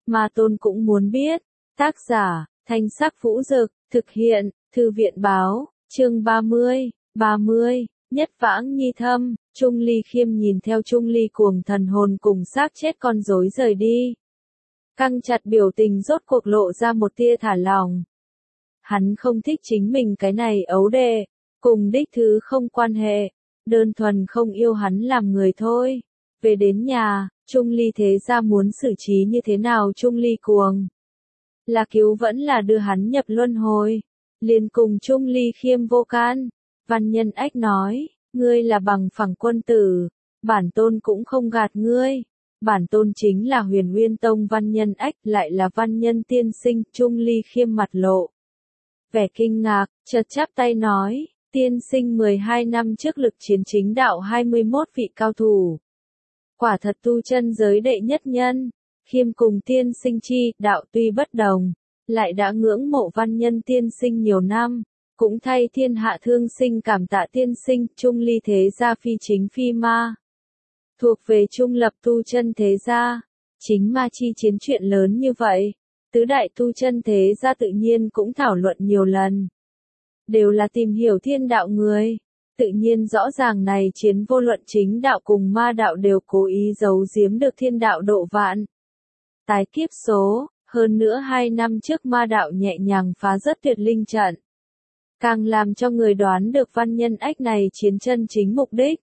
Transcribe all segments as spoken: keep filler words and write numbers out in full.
Ma Tôn cũng muốn biết. Tác giả, Thanh Sắc Vũ Dực, thực hiện, Thư viện Báo, chương ba mươi, ba mươi, Nhất Vãng Nhi Thâm. Trung Ly Khiêm nhìn theo Trung Ly cuồng thần hồn cùng xác chết con rối rời đi. Căng chặt biểu tình rốt cuộc lộ ra một tia thả lỏng. Hắn không thích chính mình cái này ấu đệ, cùng đích thứ không quan hệ, đơn thuần không yêu hắn làm người thôi. Về đến nhà, Trung Ly thế ra muốn xử trí như thế nào Trung Ly cuồng? Là cứu vẫn là đưa hắn nhập luân hồi? Liền cùng Trung Ly Khiêm vô can. Văn Nhân Ách nói, ngươi là bằng phẳng quân tử, bản tôn cũng không gạt ngươi. Bản tôn chính là Huyền Nguyên Tông Văn Nhân Ách, lại là văn nhân tiên sinh. Trung Ly Khiêm mặt lộ vẻ kinh ngạc, chợt chắp tay nói, tiên sinh mười hai năm trước lực chiến chính đạo hai mươi mốt vị cao thủ. Quả thật tu chân giới đệ nhất nhân. Khiêm cùng tiên sinh chi, đạo tuy bất đồng, lại đã ngưỡng mộ văn nhân tiên sinh nhiều năm, cũng thay thiên hạ thương sinh cảm tạ tiên sinh. Trung Ly thế gia phi chính phi ma, thuộc về trung lập tu chân thế gia. Chính ma chi chiến chuyện lớn như vậy, tứ đại tu chân thế gia tự nhiên cũng thảo luận nhiều lần. Đều là tìm hiểu thiên đạo người. Tự nhiên rõ ràng này chiến vô luận chính đạo cùng ma đạo đều cố ý giấu giếm được thiên đạo độ vạn. Tái kiếp số, hơn nữa hai năm trước ma đạo nhẹ nhàng phá rất tuyệt linh trận. Càng làm cho người đoán được Văn Nhân Ách này chiến chân chính mục đích.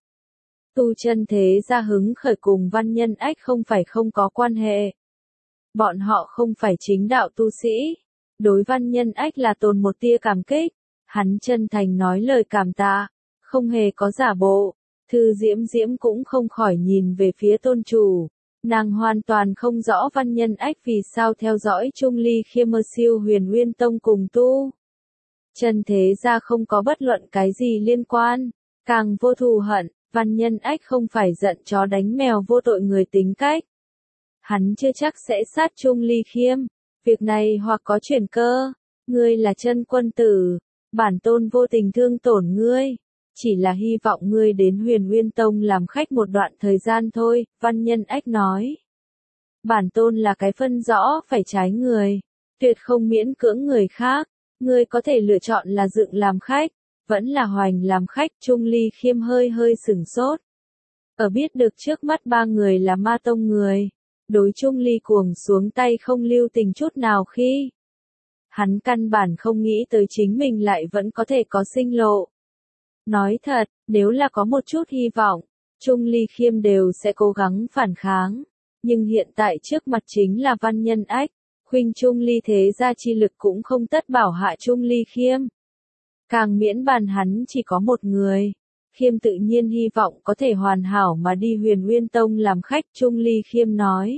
Tu chân thế gia hứng khởi cùng Văn Nhân Ách không phải không có quan hệ. Bọn họ không phải chính đạo tu sĩ. Đối Văn Nhân Ách là tồn một tia cảm kích. Hắn chân thành nói lời cảm tạ, không hề có giả bộ. Thư Diễm Diễm cũng không khỏi nhìn về phía tôn chủ. Nàng hoàn toàn không rõ Văn Nhân Ách vì sao theo dõi Trung Ly Khiêm ở siêu Huyền Nguyên Tông cùng tu chân thế gia không có bất luận cái gì liên quan, càng vô thù hận. Văn Nhân Ách không phải giận chó đánh mèo vô tội người tính cách. Hắn chưa chắc sẽ sát Trung Ly Khiêm. Việc này hoặc có chuyển cơ. Ngươi là chân quân tử. Bản tôn vô tình thương tổn ngươi. Chỉ là hy vọng ngươi đến Huyền Nguyên Tông làm khách một đoạn thời gian thôi. Văn Nhân Ách nói. Bản tôn là cái phân rõ phải trái người. Tuyệt không miễn cưỡng người khác. Ngươi có thể lựa chọn là dựng làm khách. Vẫn là hoành làm khách. Trung Ly Khiêm hơi hơi sửng sốt. Ở biết được trước mắt ba người là ma tông người. Đối Trung Ly cuồng xuống tay không lưu tình chút nào khi. Hắn căn bản không nghĩ tới chính mình lại vẫn có thể có sinh lộ. Nói thật, nếu là có một chút hy vọng, Trung Ly Khiêm đều sẽ cố gắng phản kháng. Nhưng hiện tại trước mặt chính là Văn Nhân Ách, khuynh Trung Ly thế gia chi lực cũng không tất bảo hạ Trung Ly Khiêm. Càng miễn bàn hắn chỉ có một người. Khiêm tự nhiên hy vọng có thể hoàn hảo mà đi Huyền Nguyên Tông làm khách. Trung Ly Khiêm nói.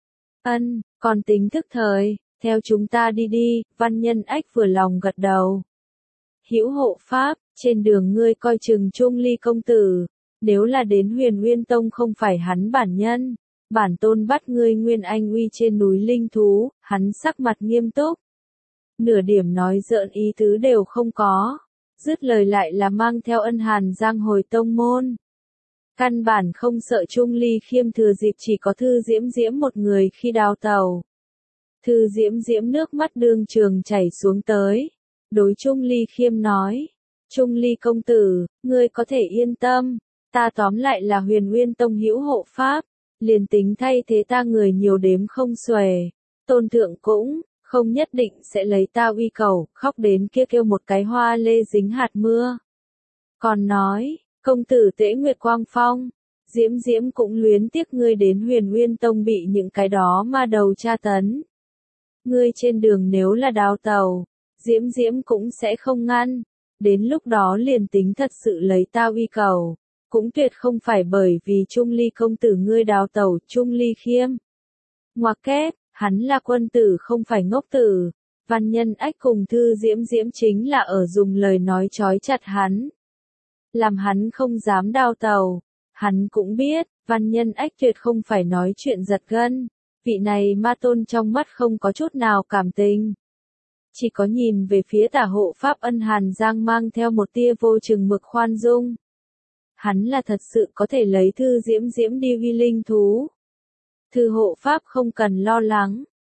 Ân, còn tính thức thời, theo chúng ta đi đi. Văn Nhân Ách vừa lòng gật đầu. Hữu hộ pháp, trên đường ngươi coi chừng Trung Ly công tử. Nếu là đến Huyền Nguyên Tông không phải hắn bản nhân, bản tôn bắt ngươi Nguyên Anh uy trên núi linh thú. Hắn sắc mặt nghiêm túc. Nửa điểm nói giỡn ý tứ đều không có. Dứt lời lại là mang theo Ân Hàn Giang hồi tông môn. Căn bản không sợ Trung Ly Khiêm thừa dịp chỉ có Thư Diễm Diễm một người khi đào tàu. Thư Diễm Diễm nước mắt đương trường chảy xuống tới. Đối Trung Ly Khiêm nói. Trung Ly công tử, ngươi có thể yên tâm. Ta tóm lại là Huyền Nguyên Tông hữu hộ pháp. Liền tính thay thế ta người nhiều đếm không xuể. Tôn thượng cũng không nhất định sẽ lấy ta uy cầu, khóc đến kia kêu một cái hoa lê dính hạt mưa. Còn nói, công tử Tuệ Nguyệt Quang Phong, Diễm Diễm cũng luyến tiếc ngươi đến Huyền Nguyên Tông bị những cái đó ma đầu tra tấn. Ngươi trên đường nếu là đào tàu, Diễm Diễm cũng sẽ không ngăn. Đến lúc đó liền tính thật sự lấy ta uy cầu, cũng tuyệt không phải bởi vì Trung Ly công tử ngươi đào tàu. Trung Ly Khiêm. Ngoặc kép. Hắn là quân tử không phải ngốc tử. Văn Nhân Ách cùng Thư Diễm Diễm chính là ở dùng lời nói trói chặt hắn. Làm hắn không dám đào tàu. Hắn cũng biết, Văn Nhân Ách tuyệt không phải nói chuyện giật gân. Vị này ma tôn trong mắt không có chút nào cảm tình. Chỉ có nhìn về phía tả hộ pháp Ân Hàn Giang mang theo một tia vô chừng mực khoan dung. Hắn là thật sự có thể lấy Thư Diễm Diễm đi uy linh thú. Thư hộ pháp không cần lo lắng.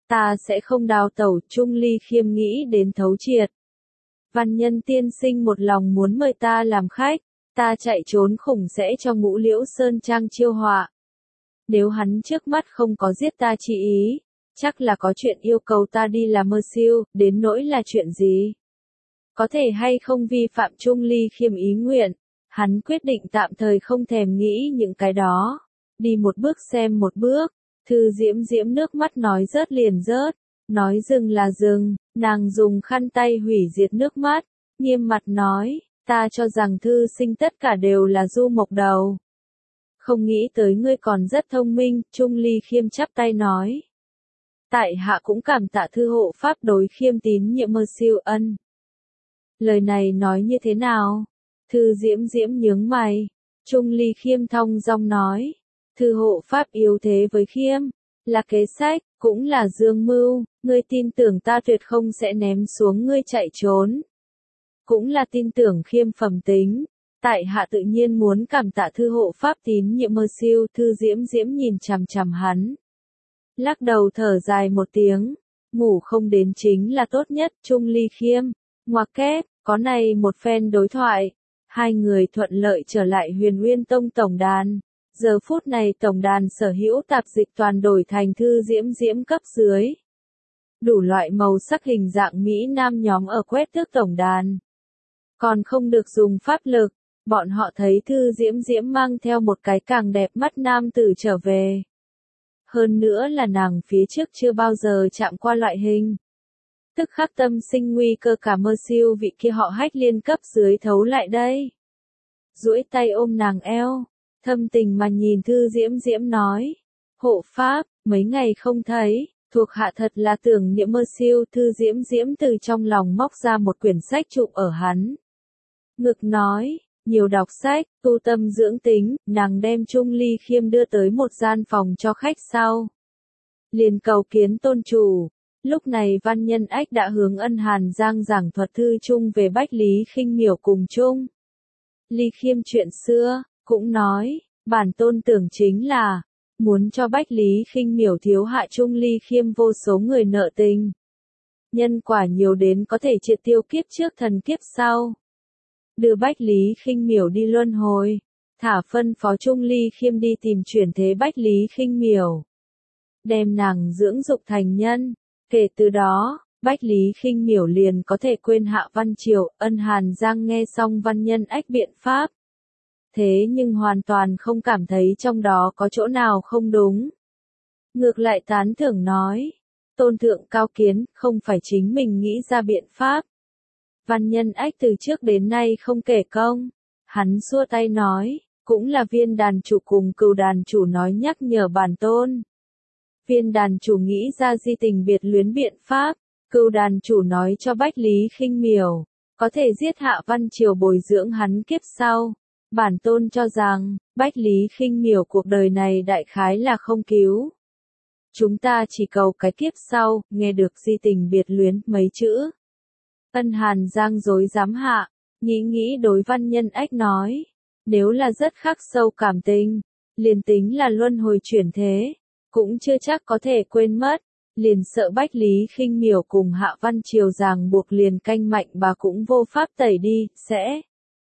Ta sẽ không đào tẩu, Trung Ly Khiêm nghĩ đến thấu triệt. Văn Nhân tiên sinh một lòng muốn mời ta làm khách, ta chạy trốn khủng sẽ cho Ngũ Liễu Sơn Trang chiêu họa. Nếu hắn trước mắt không có giết ta chi ý, chắc là có chuyện yêu cầu ta đi làm mơ siêu, đến nỗi là chuyện gì? Có thể hay không vi phạm Trung Ly Khiêm ý nguyện, hắn quyết định tạm thời không thèm nghĩ những cái đó. Đi một bước xem một bước, Thư Diễm Diễm nước mắt nói rớt liền rớt, nói dừng là dừng, nàng dùng khăn tay hủy diệt nước mắt, nghiêm mặt nói, ta cho rằng thư sinh tất cả đều là du mộc đầu. Không nghĩ tới ngươi còn rất thông minh, Trung Ly Khiêm chắp tay nói. Tại hạ cũng cảm tạ thư hộ pháp đối khiêm tín nhiệm mơ siêu ân. Lời này nói như thế nào? Thư Diễm Diễm nhướng mày. Trung Ly Khiêm thong dong nói. Thư hộ pháp yếu thế với khiêm, là kế sách, cũng là dương mưu, ngươi tin tưởng ta tuyệt không sẽ ném xuống ngươi chạy trốn. Cũng là tin tưởng khiêm phẩm tính. Tại hạ tự nhiên muốn cảm tạ thư hộ pháp tín nhiệm mơ siêu. Thư Diễm Diễm nhìn chằm chằm hắn. Lắc đầu thở dài một tiếng, ngủ không đến chính là tốt nhất. Trung Ly Khiêm, ngoặc kép, có này một phen đối thoại, hai người thuận lợi trở lại Huyền Uyên Tông tổng đàn. Giờ phút này tổng đàn sở hữu tạp dịch toàn đổi thành Thư Diễm Diễm cấp dưới. Đủ loại màu sắc hình dạng Mỹ Nam nhóm ở quét tước tổng đàn. Còn không được dùng pháp lực, bọn họ thấy Thư Diễm Diễm mang theo một cái càng đẹp mắt nam tử trở về. Hơn nữa là nàng phía trước chưa bao giờ chạm qua loại hình. Tức khắc tâm sinh nguy cơ, cả mơ siêu vị kia họ Hách liên cấp dưới thấu lại đây. Duỗi tay ôm nàng eo, thâm tình mà nhìn Thư Diễm Diễm nói. Hộ pháp, mấy ngày không thấy, thuộc hạ thật là tưởng niệm mơ siêu. Thư Diễm Diễm từ trong lòng móc ra một quyển sách chụp ở hắn ngực nói. Nhiều đọc sách, tu tâm dưỡng tính, nàng đem Trung Ly Khiêm đưa tới một gian phòng cho khách sau. Liền cầu kiến tôn chủ. Lúc này Văn Nhân Ách đã hướng Ân Hàn Giang giảng thuật thư chung về Bách Lý Khinh Miểu cùng Trung Ly Khiêm chuyện xưa, cũng nói, bản tôn tưởng chính là, muốn cho Bách Lý Khinh Miểu thiếu hạ Trung Ly Khiêm vô số người nợ tình. Nhân quả nhiều đến có thể triệt tiêu kiếp trước thần kiếp sau. Đưa Bách Lý Khinh Miểu đi luân hồi, thả phân phó Trung Ly Khiêm đi tìm chuyển thế Bách Lý Khinh Miểu. Đem nàng dưỡng dục thành nhân, kể từ đó, Bách Lý Khinh Miểu liền có thể quên hạ Văn Triều. Ân Hàn Giang nghe xong Văn Nhân Ách biện pháp. Thế nhưng hoàn toàn không cảm thấy trong đó có chỗ nào không đúng. Ngược lại tán thưởng nói, tôn thượng cao kiến, không phải chính mình nghĩ ra biện pháp. Văn Nhân Ách từ trước đến nay không kể công. Hắn xua tay nói, cũng là Viên đàn chủ cùng Cừu đàn chủ nói nhắc nhở bản tôn. Viên đàn chủ nghĩ ra di tình biệt luyến biện pháp, Cừu đàn chủ nói cho Bách Lý Khinh Miểu, có thể giết hạ Văn Triều bồi dưỡng hắn kiếp sau. Bản tôn cho rằng, Bách Lý Khinh Miểu cuộc đời này đại khái là không cứu. Chúng ta chỉ cầu cái kiếp sau. Nghe được di tình biệt luyến mấy chữ. Ân Hàn Giang dối dám hạ, nghĩ nghĩ đối Văn Nhân Ách nói, nếu là rất khắc sâu cảm tình, liền tính là luân hồi chuyển thế, cũng chưa chắc có thể quên mất, liền sợ Bách Lý Khinh Miểu cùng hạ Văn Triều ràng buộc liền canh mạnh bà cũng vô pháp tẩy đi, sẽ.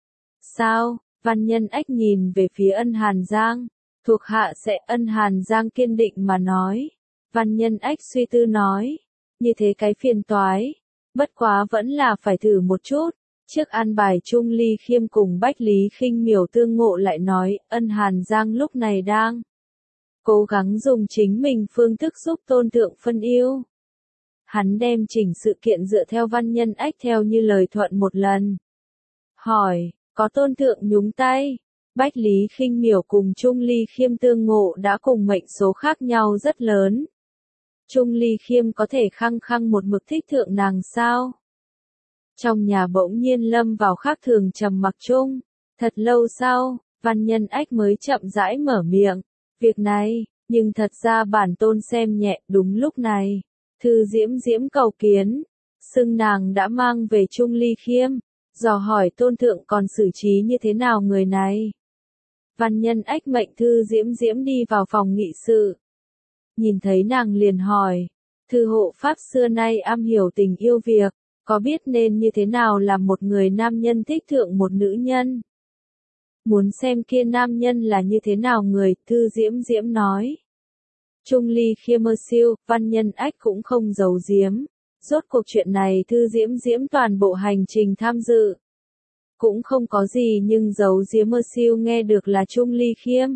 Sao? Văn Nhân Ách nhìn về phía Ân Hàn Giang, thuộc hạ sẽ. Ân Hàn Giang kiên định mà nói. Văn Nhân Ách suy tư nói, như thế cái phiền toái. Bất quá vẫn là phải thử một chút. Trước an bài Trung Ly Khiêm cùng Bách Lý Khinh Miểu tương ngộ lại nói. Ân Hàn Giang lúc này đang cố gắng dùng chính mình phương thức giúp tôn thượng phân yêu. Hắn đem chỉnh sự kiện dựa theo Văn Nhân Ách theo như lời thuận một lần. Hỏi, có tôn thượng nhúng tay? Bách Lý Khinh Miểu cùng Trung Ly Khiêm tương ngộ đã cùng mệnh số khác nhau rất lớn. Trung Ly Khiêm có thể khăng khăng một mực thích thượng nàng sao? Trong nhà bỗng nhiên lâm vào khác thường trầm mặc chung. Thật lâu sau, Văn Nhân Ách mới chậm rãi mở miệng. Việc này, nhưng thật ra bản tôn xem nhẹ. Đúng lúc này, Thư Diễm Diễm cầu kiến. Xưng nàng đã mang về Trung Ly Khiêm. Dò hỏi tôn thượng còn xử trí như thế nào người này. Văn Nhân Ách mệnh Thư Diễm Diễm đi vào phòng nghị sự. Nhìn thấy nàng liền hỏi, Thư hộ pháp xưa nay am hiểu tình yêu việc, có biết nên như thế nào làm một người nam nhân thích thượng một nữ nhân. Muốn xem kia nam nhân là như thế nào người, Thư Diễm Diễm nói. Trung Ly Khiêm mơ siêu, Văn Nhân Ách cũng không giấu giếm. Rốt cuộc chuyện này Thư Diễm Diễm toàn bộ hành trình tham dự. Cũng không có gì nhưng giấu giếm mơ siêu nghe được là Trung Ly Khiêm.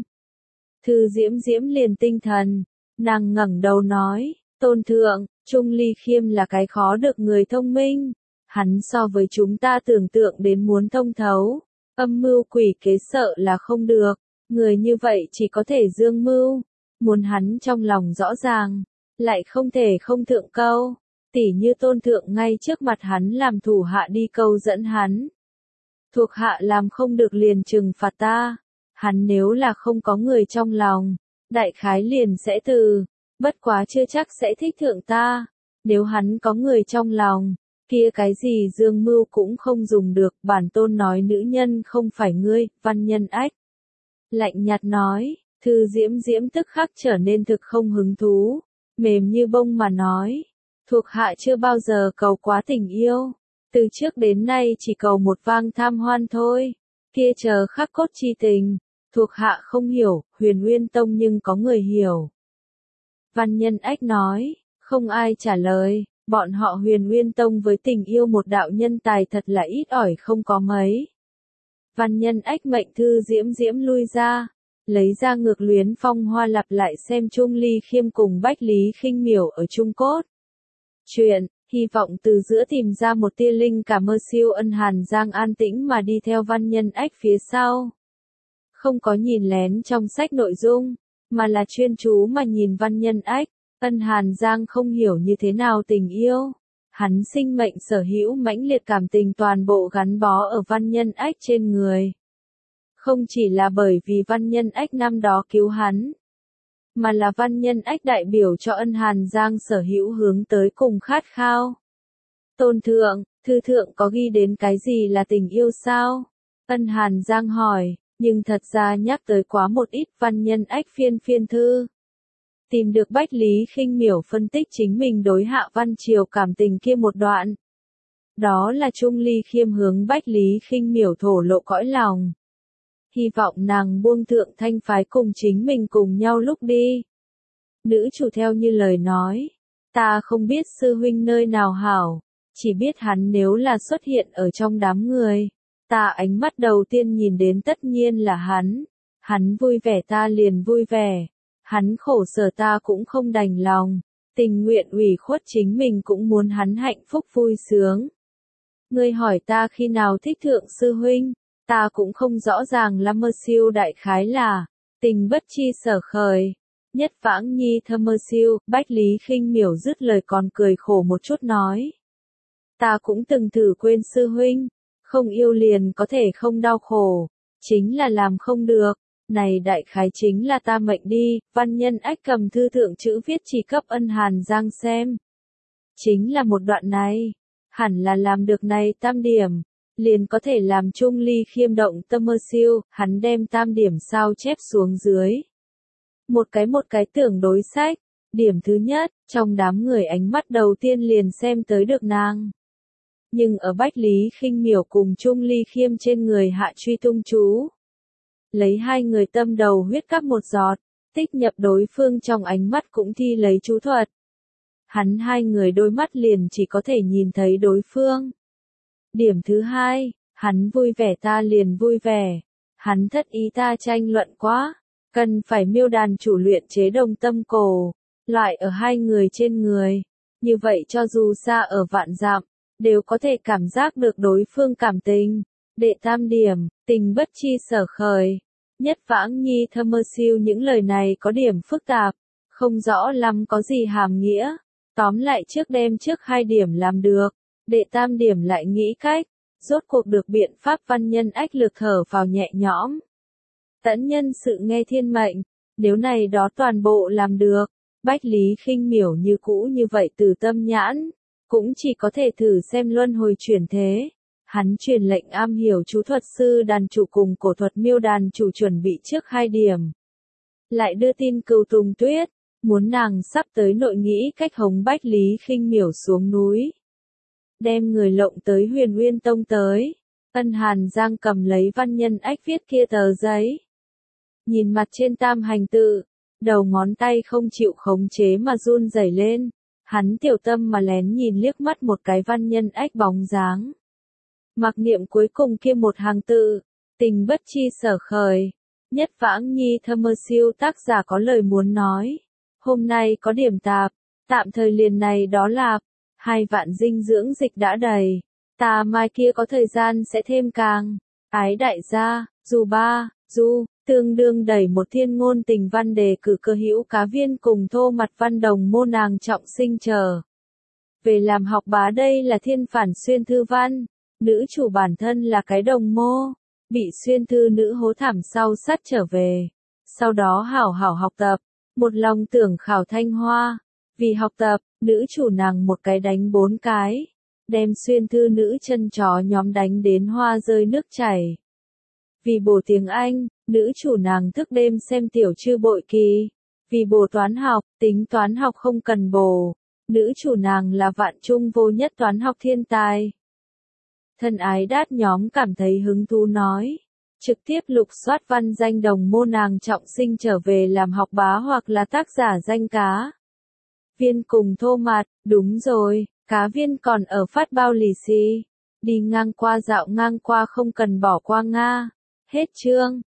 Thư Diễm Diễm liền tinh thần, nàng ngẩng đầu nói, Tôn thượng, Trung Ly Khiêm là cái khó được người thông minh. Hắn so với chúng ta tưởng tượng đến muốn thông thấu. Âm mưu quỷ kế sợ là không được, người như vậy chỉ có thể dương mưu, muốn hắn trong lòng rõ ràng, lại không thể không thượng câu, tỉ như tôn thượng ngay trước mặt hắn làm thủ hạ đi câu dẫn hắn. Thuộc hạ làm không được liền trừng phạt ta, hắn nếu là không có người trong lòng, đại khái liền sẽ từ, bất quá chưa chắc sẽ thích thượng ta, nếu hắn có người trong lòng. Kia cái gì dương mưu cũng không dùng được, bản tôn nói nữ nhân không phải ngươi, Văn Nhân Ách. Lạnh nhạt nói, Thư Diễm Diễm tức khắc trở nên thực không hứng thú, mềm như bông mà nói, thuộc hạ chưa bao giờ cầu quá tình yêu, từ trước đến nay chỉ cầu một vang tham hoan thôi, kia chờ khắc cốt chi tình, thuộc hạ không hiểu, Huyền Nguyên Tông nhưng có người hiểu. Văn Nhân Ách nói, không ai trả lời. Bọn họ Huyền Nguyên Tông với tình yêu một đạo nhân tài thật là ít ỏi không có mấy. Văn Nhân Ách mệnh Thư Diễm Diễm lui ra, lấy ra ngược luyến phong hoa lặp lại xem Trung Ly Khiêm cùng Bách Lý Khinh Miểu ở Trung Cốt. Chuyện, hy vọng từ giữa tìm ra một tia linh cảm mơ siêu Ân Hàn Giang an tĩnh mà đi theo Văn Nhân Ách phía sau. Không có nhìn lén trong sách nội dung, mà là chuyên chú mà nhìn Văn Nhân Ách. Ân Hàn Giang không hiểu như thế nào tình yêu. Hắn sinh mệnh sở hữu mãnh liệt cảm tình toàn bộ gắn bó ở Văn Nhân Ách trên người. Không chỉ là bởi vì Văn Nhân Ách năm đó cứu hắn, mà là Văn Nhân Ách đại biểu cho Ân Hàn Giang sở hữu hướng tới cùng khát khao. Tôn thượng, thư thượng có ghi đến cái gì là tình yêu sao? Ân Hàn Giang hỏi, nhưng thật ra nhắc tới quá một ít. Văn Nhân Ách phiên phiên thư. Tìm được Bách Lý Khinh Miểu phân tích chính mình đối Hạ Văn Triều cảm tình kia một đoạn. Đó là Trung Ly Khiêm hướng Bách Lý Khinh Miểu thổ lộ cõi lòng. Hy vọng nàng buông thượng thanh phái cùng chính mình cùng nhau lúc đi. Nữ chủ theo như lời nói, ta không biết sư huynh nơi nào hảo, chỉ biết hắn nếu là xuất hiện ở trong đám người, ta ánh mắt đầu tiên nhìn đến tất nhiên là hắn, hắn vui vẻ ta liền vui vẻ. Hắn khổ sở ta cũng không đành lòng, tình nguyện ủy khuất chính mình cũng muốn hắn hạnh phúc vui sướng. Ngươi hỏi ta khi nào thích thượng sư huynh, ta cũng không rõ ràng lắm mơ siêu đại khái là, tình bất chi sở khởi. Nhất vãng nhi thơ mơ siêu, Bách Lý Khinh Miểu dứt lời còn cười khổ một chút nói. Ta cũng từng thử quên sư huynh, không yêu liền có thể không đau khổ, chính là làm không được. Này đại khái chính là ta mệnh đi. Văn Nhân Ách cầm thư thượng chữ viết chỉ cấp Ân Hàn Giang xem. Chính là một đoạn này, hẳn là làm được này tam điểm, liền có thể làm Trung Ly Khiêm động tâm mơ siêu, hắn đem tam điểm sao chép xuống dưới. Một cái một cái tưởng đối sách, điểm thứ nhất, trong đám người ánh mắt đầu tiên liền xem tới được nàng. Nhưng ở Bách Lý Khinh Miểu cùng Trung Ly Khiêm trên người hạ truy tung chú. Lấy hai người tâm đầu huyết cắp một giọt, tích nhập đối phương trong ánh mắt cũng thi lấy chú thuật. Hắn hai người đôi mắt liền chỉ có thể nhìn thấy đối phương. Điểm thứ hai, hắn vui vẻ ta liền vui vẻ. Hắn thất ý ta tranh luận quá. Cần phải miêu đàn chủ luyện chế đồng tâm cổ, loại ở hai người trên người. Như vậy cho dù xa ở vạn dặm, đều có thể cảm giác được đối phương cảm tình. Đệ tam điểm, tình bất chi sở khởi. Nhất vãng nhi thơ mơ siêu những lời này có điểm phức tạp, không rõ lắm có gì hàm nghĩa. Tóm lại trước đem trước hai điểm làm được, đệ tam điểm lại nghĩ cách, rốt cuộc được biện pháp. Văn Nhân Ách lực thở vào nhẹ nhõm. Tẫn nhân sự nghe thiên mệnh, nếu này đó toàn bộ làm được, Bách Lý Khinh Miểu như cũ như vậy từ tâm nhãn, cũng chỉ có thể thử xem luân hồi chuyển thế. Hắn truyền lệnh am hiểu chú thuật sư đàn chủ cùng cổ thuật miêu đàn chủ chuẩn bị trước hai điểm. Lại đưa tin Cửu Tùng Tuyết, muốn nàng sắp tới nội nghĩ cách hống Bách Lý Khinh Miểu xuống núi. Đem người lộng tới Huyền Uyên Tông tới. Ân Hàn Giang cầm lấy Văn Nhân Ách viết kia tờ giấy. Nhìn mặt trên tam hành tự, đầu ngón tay không chịu khống chế mà run rẩy lên. Hắn tiểu tâm mà lén nhìn liếc mắt một cái Văn Nhân Ách bóng dáng. Mặc niệm cuối cùng kia một hàng tự, tình bất chi sở khởi. Nhất Vãng Nhi Thơ Mơ Siêu tác giả có lời muốn nói. Hôm nay có điểm tạp, tạm thời liền này đó là, hai vạn dinh dưỡng dịch đã đầy. Ta mai kia có thời gian sẽ thêm càng. Ái đại gia, dù ba, du, tương đương đẩy một thiên ngôn tình văn đề cử cơ hữu cá viên cùng thô mặt văn đồng mô nàng trọng sinh chờ. Về làm học bá đây là thiên phản xuyên thư văn. Nữ chủ bản thân là cái đồng mô. Bị xuyên thư nữ hố thảm sau sát trở về. Sau đó hảo hảo học tập. Một lòng tưởng khảo thanh hoa. Vì học tập, nữ chủ nàng một cái đánh bốn cái. Đem xuyên thư nữ chân chó nhóm đánh đến hoa rơi nước chảy. Vì bổ tiếng Anh, nữ chủ nàng thức đêm xem tiểu chư bội kỳ. Vì bổ toán học, tính toán học không cần bổ. Nữ chủ nàng là vạn trung vô nhất toán học thiên tài. Thân ái đát nhóm cảm thấy hứng thú nói. Trực tiếp lục soát văn danh đồng mô nàng trọng sinh trở về làm học bá hoặc là tác giả danh cá. Viên cùng thô mạt, đúng rồi, cá viên còn ở phát bao lì xì. Đi ngang qua dạo ngang qua không cần bỏ qua Nga. Hết chương.